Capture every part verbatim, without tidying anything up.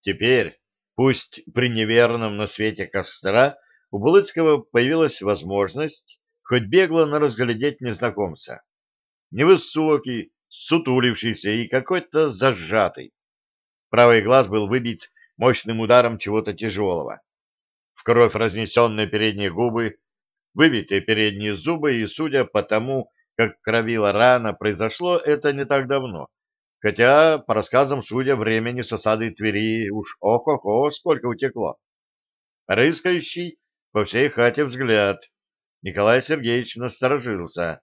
Теперь, пусть при неверном на свете костра, у Булыцкого появилась возможность хоть бегло, но разглядеть незнакомца. Невысокий, сутулившийся и какой-то зажатый. Правый глаз был выбит мощным ударом чего-то тяжелого. В кровь разнесенные передние губы, выбитые передние зубы, и, судя по тому, как кровила рана, произошло это не так давно. Хотя, по рассказам судя, времени с осады Твери уж ох-охо, сколько утекло. Рыскающий по всей хате взгляд. Николай Сергеевич насторожился.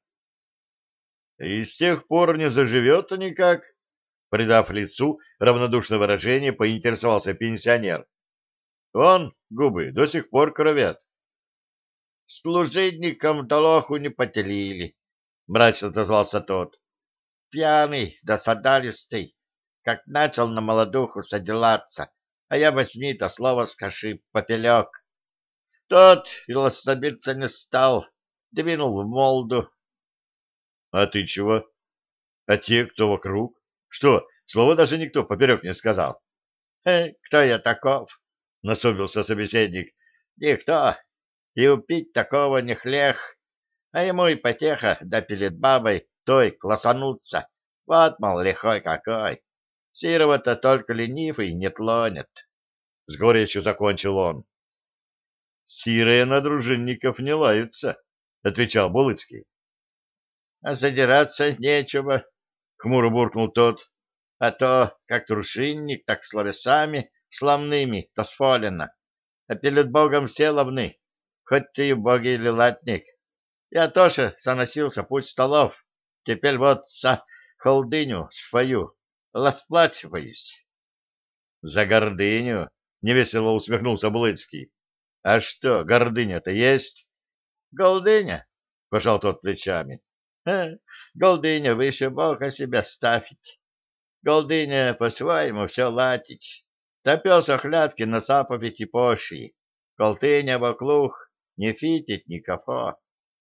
И с тех пор не заживет никак, придав лицу равнодушное выражение, поинтересовался пенсионер. Вон, губы до сих пор кровят. Служебникам толоху не поделили, мрачно отозвался тот. Пьяный да садалистый, как начал на молодуху соделаться, а я возьми-то слово скажи, попелек. Тот и ластобиться не стал, двинул в молду. — А ты чего? А те, кто вокруг? Что, слова даже никто поперек не сказал? Э, — Кто я таков? — насупился собеседник. — Никто. И упить такого не хлех. А ему и потеха, да перед бабой той классануться. Вот, мол, лихой какой. Сирова-то только ленивый не тлонет. С горечью закончил он. — Сирые на дружинников не лаются, — отвечал Булыцкий. — А задираться нечего, — хмуро буркнул тот. — А то, как дружинник, так словесами славными, то сфолено. А перед Богом все лавны, хоть ты и боги или латник. Я тоже соносился путь столов. Теперь вот за холдыню свою расплачиваюсь. — За гордыню? — невесело усмехнулся Булыцкий. — А что, гордыня-то есть? — Голдыня? — пожал тот плечами. Ха, Голдыня выше Бога себя ставить. Голдыня по-своему все латить. Топес охлядки на саповики поши. Голдыня вокруг не фитить никого.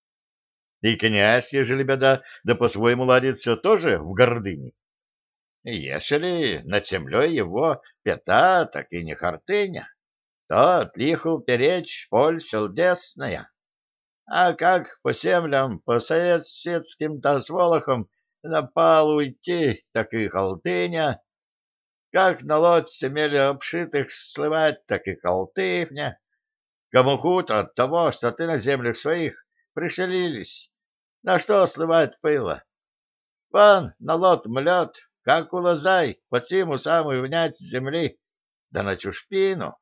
И князь, ежели беда, да по-своему ладит все тоже в гордыне. Ежели над землей его пята, так и не хартыня, то от лиху перечь поль селдесная. А как по землям, по соседским дозволахам на пал уйти, так и холтыня. Как на лодце мели обшитых сливать, так и холтывня. Кому хуто от того, что ты на землях своих пришелились. На что сливать пыло? Вон на лот млет, как улазай, по циму самую внять земли, да на чушпину.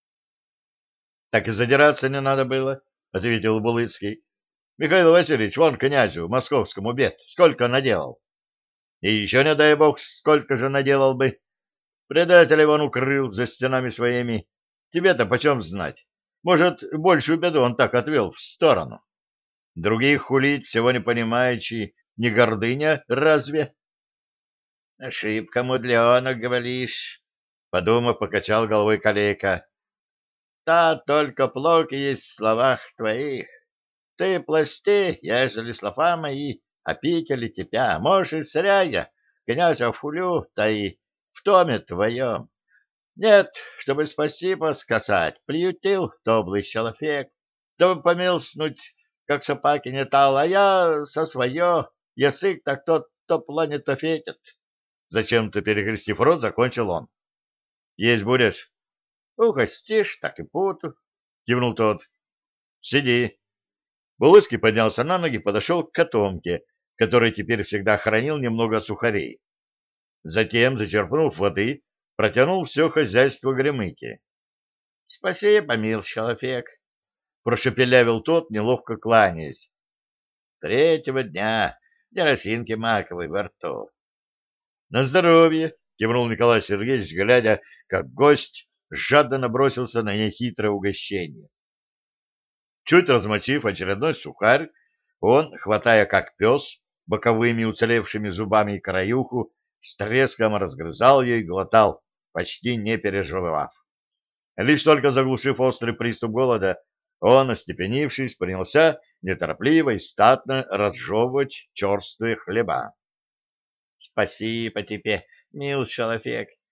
— Так и задираться не надо было, — ответил Булыцкий. — Михаил Васильевич, вон князю московскому бед сколько наделал. И еще, не дай бог, сколько же наделал бы. Предателя он укрыл за стенами своими. Тебе-то почем знать? Может, большую беду он так отвел в сторону. Других хулить, всего не понимающий, не гордыня разве? — Ошибка мудрено, говоришь, — подумав, покачал головой калека. — Та только плок есть в словах твоих. Ты пласти, ежели слова мои опитали тебя, можешь и сряя, князя фулю, та и в томе твоем. Нет, чтобы спасибо сказать, приютил доблый человек, чтобы помилснуть, как собаки не тал, а я со свое, язык так тот, то планет офетит. Зачем-то перекрестив рот, закончил он. — Есть будешь? — Угостишь, так и буду, — кивнул тот. — Сиди. Булыцкий поднялся на ноги, подошел к котомке, в которой теперь всегда хранил немного сухарей. Затем, зачерпнув воды, протянул все хозяйство Гремыке. — Спасибо, мил человек, — прошепелявил тот, неловко кланяясь. — Третьего дня, не росинки маковой во рту. — На здоровье, — кивнул Николай Сергеевич, глядя, как гость жадно набросился на нехитрое угощение. Чуть размочив очередной сухарь, он, хватая как пес, боковыми уцелевшими зубами краюху, с треском разгрызал ее и глотал, почти не переживав. Лишь только заглушив острый приступ голода, он, остепенившись, принялся неторопливо и статно разжевывать черствые хлеба. — Спасибо тебе, мил человек.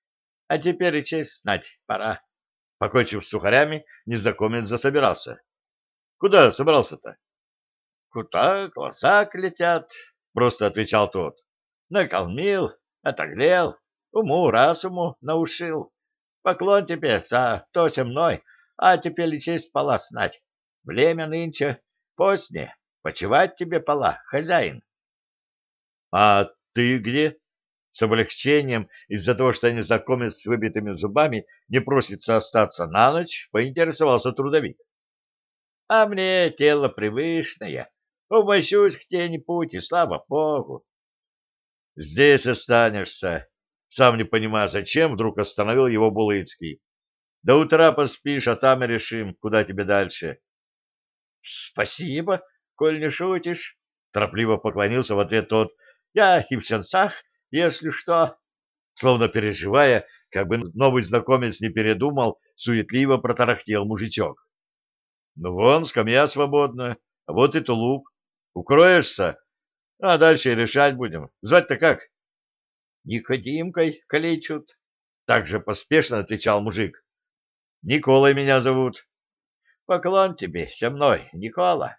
А теперь и честь знать пора. Покончив с сухарями, незнакомец засобирался. Куда собрался-то? Куда глаза летят, просто отвечал тот. Накормил, отогрел, уму разуму наушил. Поклон тебе, са, кто со мной, а теперь и честь пола знать. Время нынче позднее, почевать тебе пола, хозяин. — А ты где? С облегчением из-за того, что незнакомец с выбитыми зубами не просится остаться на ночь, поинтересовался трудовик. — А мне тело привычное, умощусь где-нибудь, и слава богу. — Здесь останешься. Сам не понимая, зачем, вдруг остановил его Булыцкий. — До утра поспишь, а там и решим, куда тебе дальше. — Спасибо, коль не шутишь, — торопливо поклонился в ответ тот. — Я и в сенцах, если что. Словно переживая, как бы новый знакомец не передумал, суетливо протарахтел мужичок. — Ну вон, скамья свободна, а вот и тулуп. Укроешься, а дальше решать будем. Звать-то как? — Никодимкой калечут. Так же поспешно отвечал мужик. — Николой меня зовут. — Поклон тебе, со мной, Никола.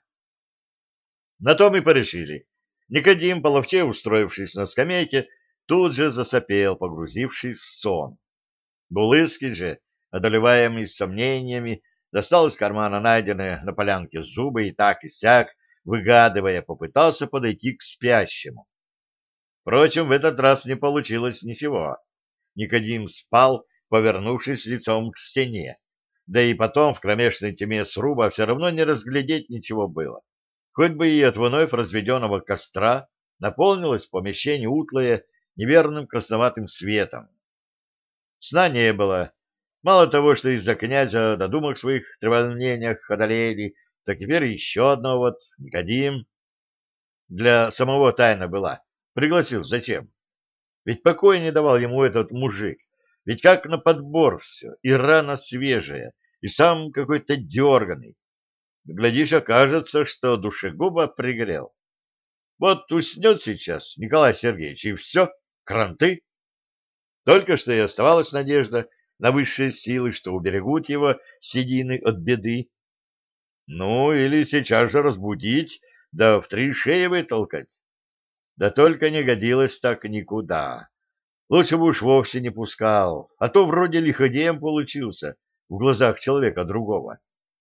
На том и порешили. Никодим, половче устроившись на скамейке, тут же засопел, погрузившись в сон. Булыцкий же, одолеваемый сомнениями, достал из кармана найденные на полянке зубы и так и сяк, выгадывая, попытался подойти к спящему. Впрочем, в этот раз не получилось ничего. Никодим спал, повернувшись лицом к стене. Да и потом в кромешной тьме сруба все равно не разглядеть ничего было. Хоть бы и от вновь разведенного костра наполнилось помещение утлое неверным красноватым светом. Сна не было. Мало того, что из-за князя до думок своих треволнениях одолели, так теперь еще одного вот Никодим. Для самого тайна была. Пригласил зачем? Ведь покоя не давал ему этот мужик. Ведь как на подбор все, и рана свежая, и сам какой-то дерганый. Глядишь, окажется, что душегуба пригрел. Вот уснет сейчас Николай Сергеевич, и все, кранты. Только что и оставалась надежда на высшие силы, что уберегут его седины от беды. Ну, или сейчас же разбудить, да в три шеи вытолкать. Да только не годилось так никуда. Лучше бы уж вовсе не пускал, а то вроде лиходеем получился в глазах человека другого.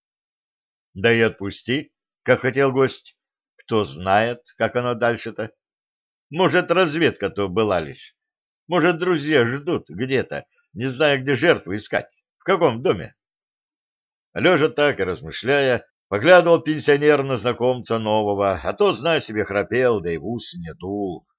Да и отпусти, как хотел гость. Кто знает, как оно дальше-то. Может, разведка-то была лишь. Может, друзья ждут где-то, не зная, где жертву искать, в каком доме. Лежа так и размышляя, поглядывал пенсионер на знакомца нового, а тот, зная себе, храпел, да и в ус не дул.